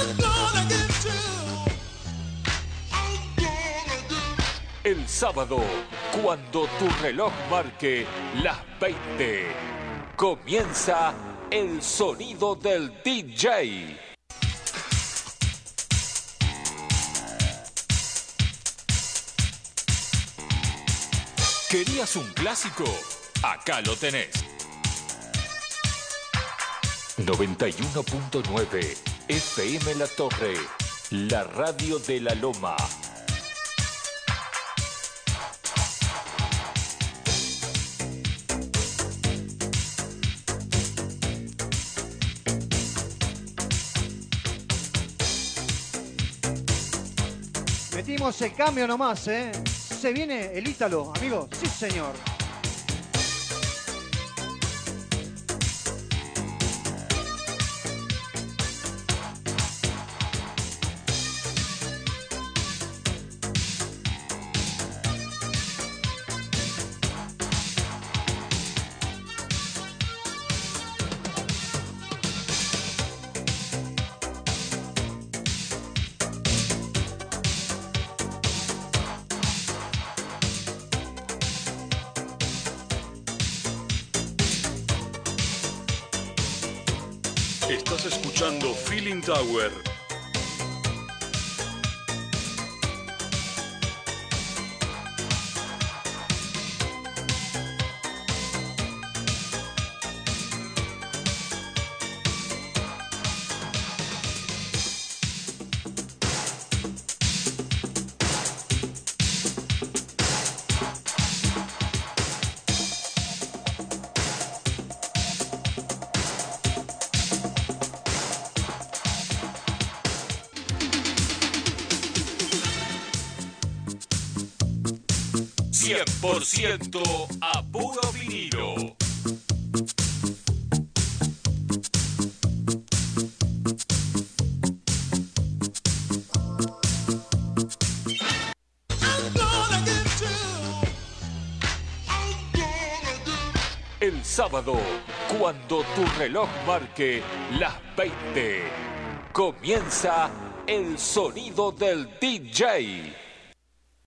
El sábado, cuando tu reloj marque las 20, comienza el sonido del DJ. ¿Querías un clásico? Acá lo tenés. 91.9 FM La Torre, la radio de la Loma. Metimos el cambio nomás, ¿eh? Se viene el Ítalo, amigos. Sí, señor. Estás escuchando Feeling Tower. ¡100% a puro vinilo! El sábado, cuando tu reloj marque las 20, comienza el sonido del DJ.